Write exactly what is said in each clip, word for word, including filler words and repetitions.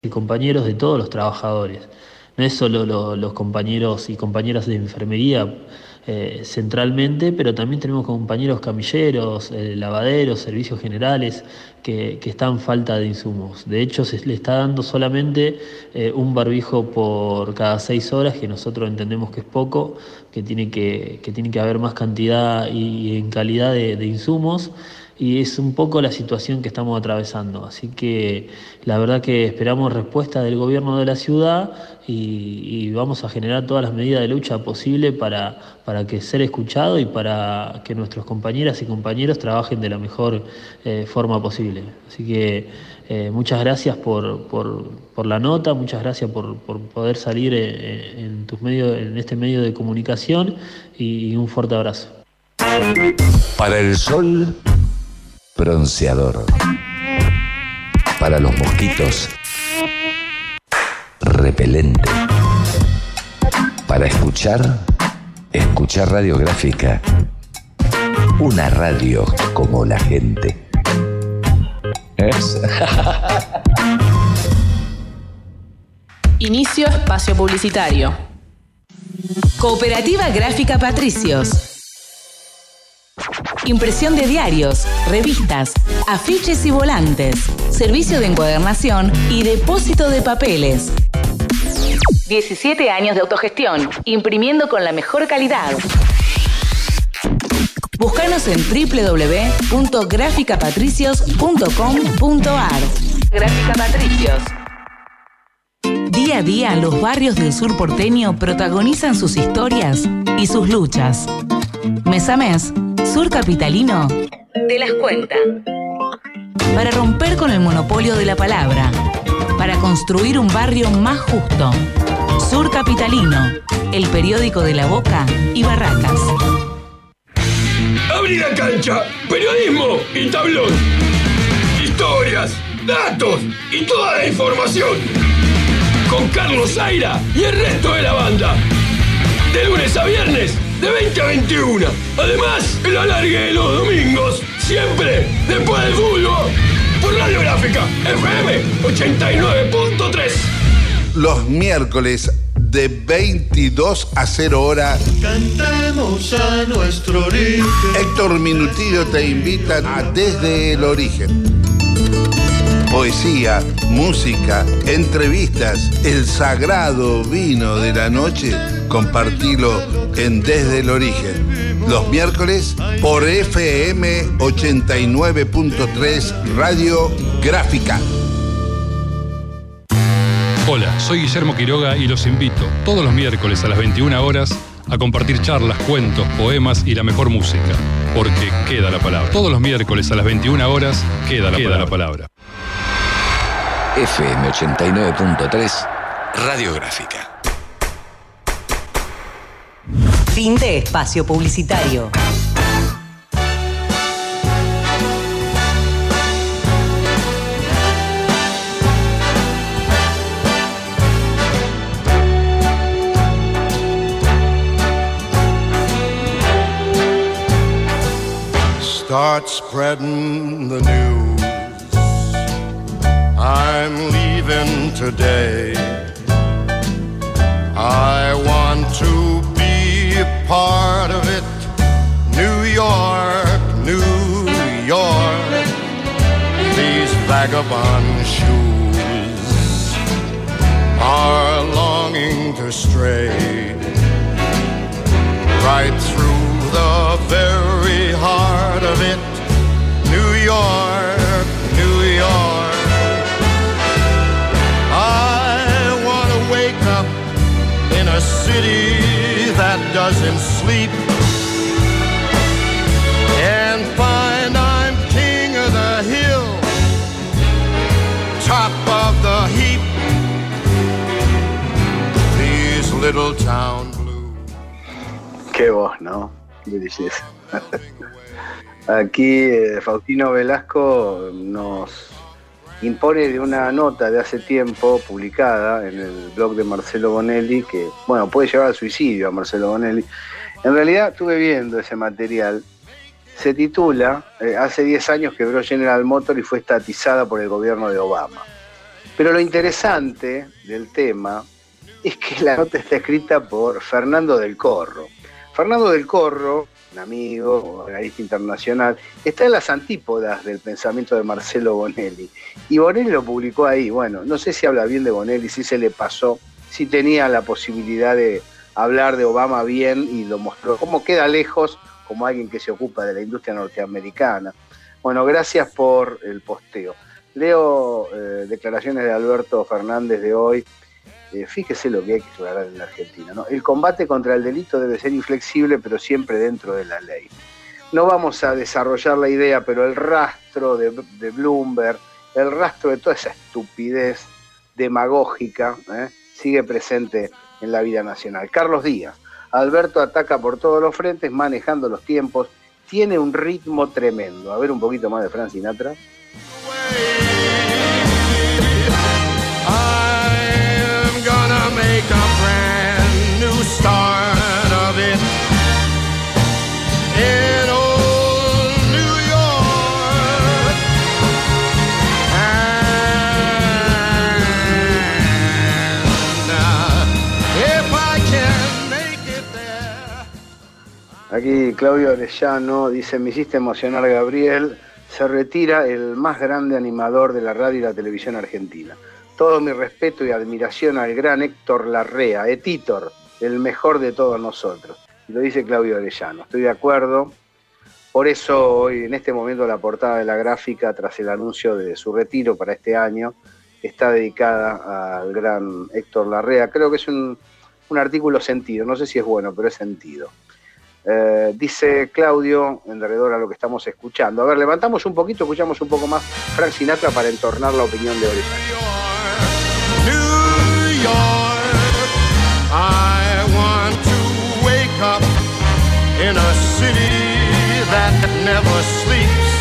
y compañeros de todos los trabajadores. No es solo lo- los compañeros y compañeras de enfermería eh, centralmente, pero también tenemos compañeros camilleros, eh, lavaderos, servicios generales, que, que están falta de insumos. De hecho, se le está dando solamente eh, un barbijo por cada seis horas, que nosotros entendemos que es poco, que tiene que, que tiene que haber más cantidad y en calidad de, de insumos. Y es un poco la situación que estamos atravesando. Así que la verdad que esperamos respuesta del gobierno de la ciudad y, y vamos a generar todas las medidas de lucha posible para, para que ser escuchado y para que nuestros compañeras y compañeros trabajen de la mejor eh, forma posible. Así que eh, muchas gracias por, por, por la nota, muchas gracias por, por poder salir eh, en, tus medios, en este medio de comunicación y, y un fuerte abrazo. Para el sol, bronceador. Para los mosquitos, repelente. Para escuchar, escuchar radiográfica. Una radio como la gente. ¿Es? Inicio espacio publicitario. Cooperativa Gráfica Patricios. Impresión de diarios, revistas, afiches y volantes, servicio de encuadernación y depósito de papeles. diecisiete años de autogestión, imprimiendo con la mejor calidad. Búscanos en doble u doble u doble u punto gráfica patricios punto com punto a r. Gráfica Patricios. Día a día, los barrios del sur porteño protagonizan sus historias y sus luchas. Mes a mes, Sur Capitalino te las cuenta. Para romper con el monopolio de la palabra, para construir un barrio más justo. Sur Capitalino, el periódico de La Boca y Barracas. Abrí la cancha, periodismo y tablón. Historias, datos y toda la información. Con Carlos Zaira y el resto de la banda. De lunes a viernes, de veinte a veintiuno. Además, el alargue de los domingos, siempre después del fútbol. Por Radiográfica, F M ochenta y nueve punto tres. Los miércoles de veintidós a cero hora. Cantemos a nuestro origen. Héctor Minutillo te invita a Desde el Origen. Poesía, música, entrevistas, el sagrado vino de la noche, compartilo en Desde el Origen. Los miércoles por F M ochenta y nueve punto tres Radio Gráfica. Hola, soy Guillermo Quiroga y los invito todos los miércoles a las veintiuna horas a compartir charlas, cuentos, poemas y la mejor música, porque queda la palabra. Todos los miércoles a las veintiuna horas queda la, queda palabra. la palabra. F M ochenta y nueve punto tres Radiográfica. Fin de espacio publicitario. Start spreading the news. I'm leaving today. I want to be a part of it. New York, New York. These vagabond shoes are longing to stray right through the very heart of it. New York, New York. I want to wake up in a city that doesn't sleep and find I'm king of the hill, top of the heap. These little town blues. Qué voz, ¿no? Qué belleza. Aquí eh, Faustino Velasco nos impone de una nota de hace tiempo publicada en el blog de Marcelo Bonelli, que, bueno, puede llevar al suicidio a Marcelo Bonelli. En realidad estuve viendo ese material. Se titula, eh, hace diez años quebró General Motors y fue estatizada por el gobierno de Obama. Pero lo interesante del tema es que la nota está escrita por Fernando del Corro. Fernando del Corro, un amigo, analista internacional, está en las antípodas del pensamiento de Marcelo Bonelli. Y Bonelli lo publicó ahí. Bueno, no sé si habla bien de Bonelli, si se le pasó, si tenía la posibilidad de hablar de Obama bien y lo mostró. Cómo queda lejos como alguien que se ocupa de la industria norteamericana. Bueno, gracias por el posteo. Leo eh, declaraciones de Alberto Fernández de hoy. Eh, fíjese lo que hay que aclarar en la Argentina, ¿no? El combate contra el delito debe ser inflexible, pero siempre dentro de la ley. No vamos a desarrollar la idea, pero el rastro de, de Bloomberg, el rastro de toda esa estupidez demagógica, ¿eh? sigue presente en la vida nacional. Carlos Díaz. Alberto ataca por todos los frentes, manejando los tiempos, tiene un ritmo tremendo. A ver un poquito más de Frank Sinatra. I'm gonna make a brand new start of it in old New York. And uh, if I can make it there. Aquí Claudio Orellano dice: me hiciste emocionar, Gabriel. Se retira el más grande animador de la radio y la televisión argentina. Todo mi respeto y admiración al gran Héctor Larrea, Etitor, el mejor de todos nosotros. Y lo dice Claudio Orellano. Estoy de acuerdo. Por eso hoy, en este momento, la portada de la gráfica, tras el anuncio de su retiro para este año, está dedicada al gran Héctor Larrea. Creo que es un, un artículo sentido. No sé si es bueno, pero es sentido. Eh, dice Claudio, en derredor a lo que estamos escuchando. A ver, levantamos un poquito, escuchamos un poco más Frank Sinatra para entornar la opinión de Orellano. New York, I want to wake up in a city that never sleeps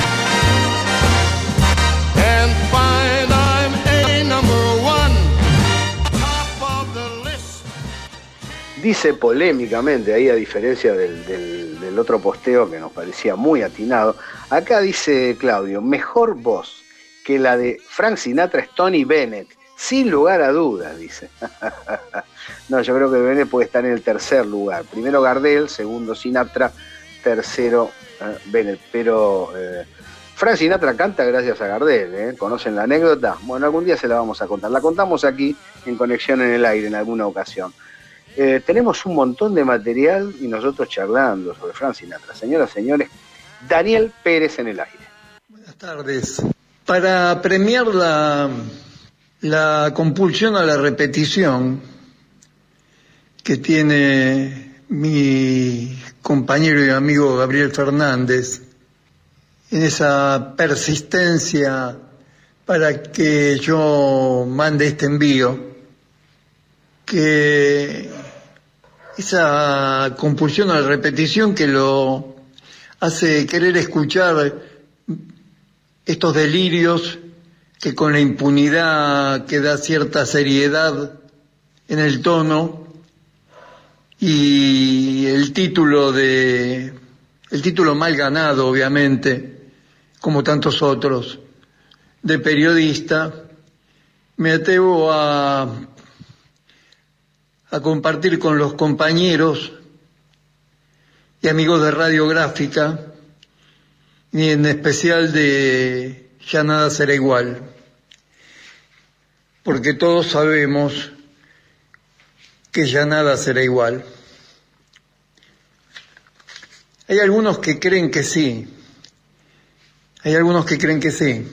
and find I'm a number one, top of the list. Dice polémicamente, ahí a diferencia del, del, del otro posteo que nos parecía muy atinado, acá dice Claudio: mejor voz que la de Frank Sinatra es Tony Bennett, sin lugar a dudas, dice. No, yo creo que Bennett puede estar en el tercer lugar. Primero Gardel, segundo Sinatra, tercero eh, Bennett. Pero eh, Frank Sinatra canta gracias a Gardel, ¿eh? ¿Conocen la anécdota? Bueno, algún día se la vamos a contar. La contamos aquí en Conexión en el Aire en alguna ocasión. Eh, tenemos un montón de material y nosotros charlando sobre Frank Sinatra. Señoras y señores, Daniel Pérez en el aire. Buenas tardes. Para premiar la, la compulsión a la repetición que tiene mi compañero y amigo Gabriel Fernández, en esa persistencia para que yo mande este envío, que esa compulsión a la repetición que lo hace querer escuchar estos delirios que con la impunidad que da cierta seriedad en el tono y el título de el título mal ganado, obviamente, como tantos otros, de periodista, me atrevo a a compartir con los compañeros y amigos de Radiográfica, y en especial de Ya Nada Será Igual, porque todos sabemos que ya nada será igual. Hay algunos que creen que sí, hay algunos que creen que sí,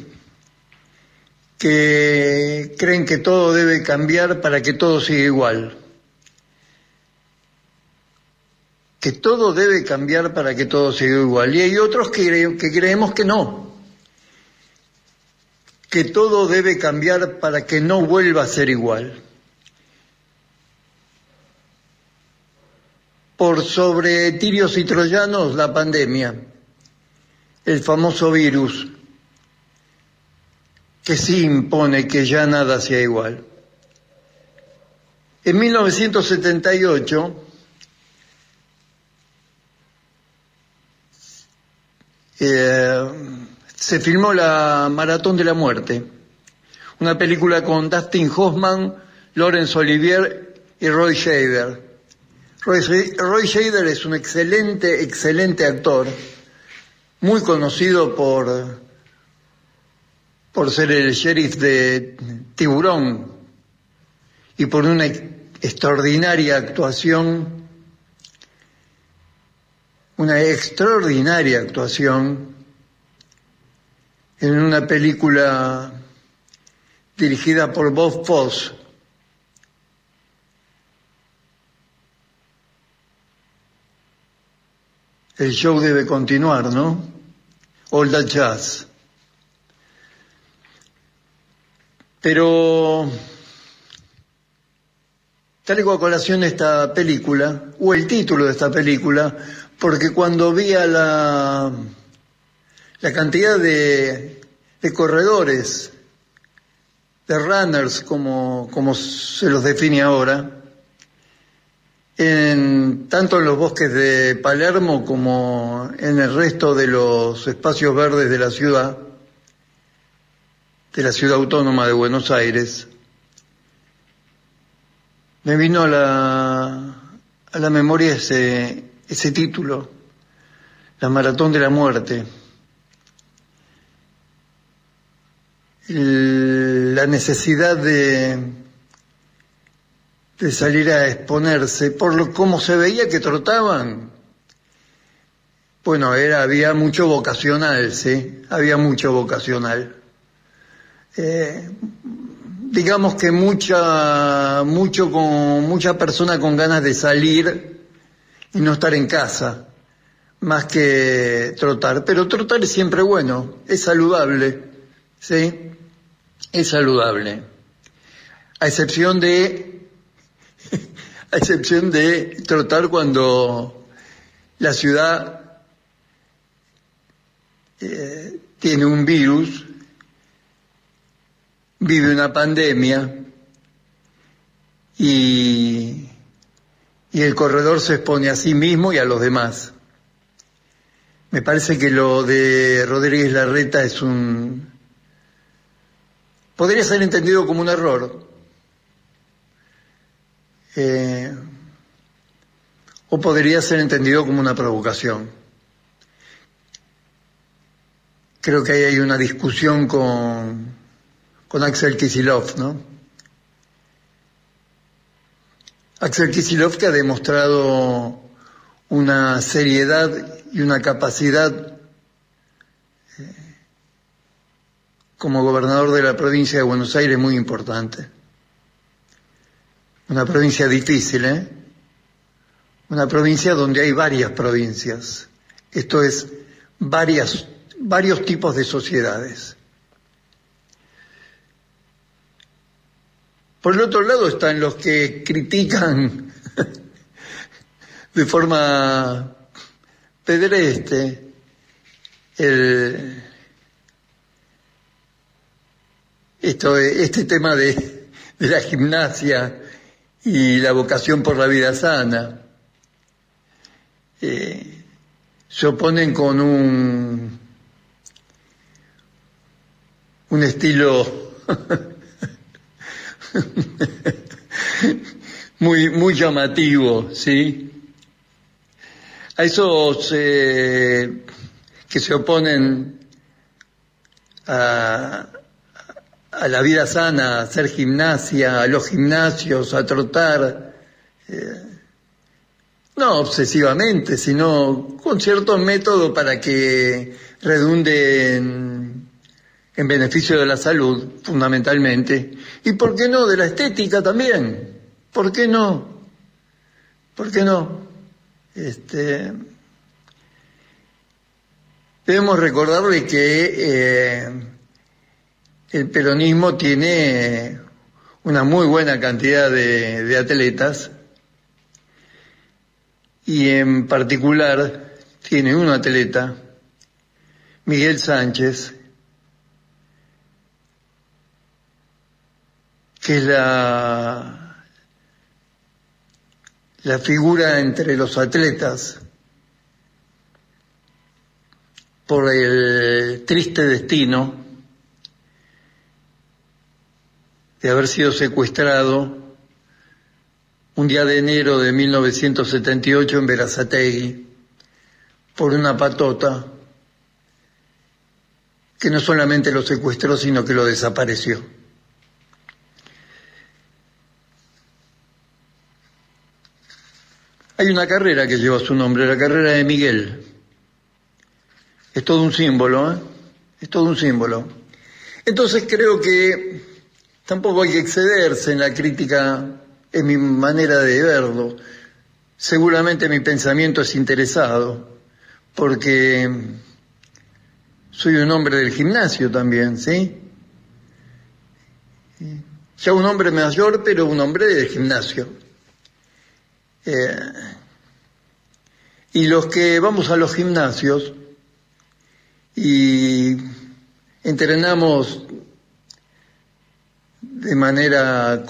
que creen que todo debe cambiar para que todo siga igual. Que todo debe cambiar para que todo siga igual. Y hay otros que, cre- que creemos que no. Que todo debe cambiar para que no vuelva a ser igual. Por sobre tirios y troyanos, la pandemia, el famoso virus, que sí impone que ya nada sea igual. En mil novecientos setenta y ocho, Eh, se filmó la Maratón de la Muerte, una película con Dustin Hoffman, Laurence Olivier y Roy Scheider. Roy, Roy Scheider es un excelente, excelente actor, muy conocido por, por ser el sheriff de Tiburón y por una extraordinaria actuación, una extraordinaria actuación en una película dirigida por Bob Fosse. El show debe continuar, ¿no? All That Jazz. Pero traigo a colación esta película, o el título de esta película, porque cuando vi a la, la cantidad de, de corredores, de runners, como, como se los define ahora, en, tanto en los bosques de Palermo como en el resto de los espacios verdes de la ciudad, de la ciudad autónoma de Buenos Aires, me vino a la, a la memoria ese, ese título, La Maratón de la Muerte. El, la necesidad de, de salir a exponerse, por lo, cómo se veía que trotaban. Bueno, era, había mucho vocacional, sí, había mucho vocacional. Eh, digamos que mucha, mucho con, mucha persona con ganas de salir y no estar en casa, más que trotar. Pero trotar es siempre bueno, es saludable, ¿sí? Es saludable. A excepción de, a excepción de trotar cuando la ciudad eh, tiene un virus, vive una pandemia y, y el corredor se expone a sí mismo y a los demás. Me parece que lo de Rodríguez Larreta es un... podría ser entendido como un error. Eh, o podría ser entendido como una provocación. Creo que ahí hay una discusión con... con Axel Kicillof, ¿no? Axel Kicillof, que ha demostrado una seriedad y una capacidad eh, como gobernador de la provincia de Buenos Aires muy importante. Una provincia difícil, ¿eh? Una provincia donde hay varias provincias. Esto es, varias, varios tipos de sociedades. Por el otro lado están los que critican de forma pedreste el, esto, este tema de, de la gimnasia y la vocación por la vida sana. Eh, se oponen con un, un estilo muy muy llamativo, ¿sí? A esos eh, que se oponen a, a la vida sana, a hacer gimnasia, a los gimnasios, a trotar, eh, no obsesivamente, sino con cierto método para que redunde en, en beneficio de la salud, fundamentalmente. ¿Y por qué no de la estética también? ¿Por qué no? ¿Por qué no? Este, debemos recordarle que eh, el peronismo tiene una muy buena cantidad de, de atletas y en particular tiene un atleta, Miguel Sánchez, que es la, la figura entre los atletas por el triste destino de haber sido secuestrado un día de enero de mil novecientos setenta y ocho en Berazategui por una patota que no solamente lo secuestró, sino que lo desapareció. Hay una carrera que lleva su nombre, la carrera de Miguel. Es todo un símbolo, ¿eh? Es todo un símbolo. Entonces creo que tampoco hay que excederse en la crítica, en mi manera de verlo. Seguramente mi pensamiento es interesado, porque soy un hombre del gimnasio también, ¿sí? Ya un hombre mayor, pero un hombre del gimnasio. Eh, y los que vamos a los gimnasios y entrenamos de manera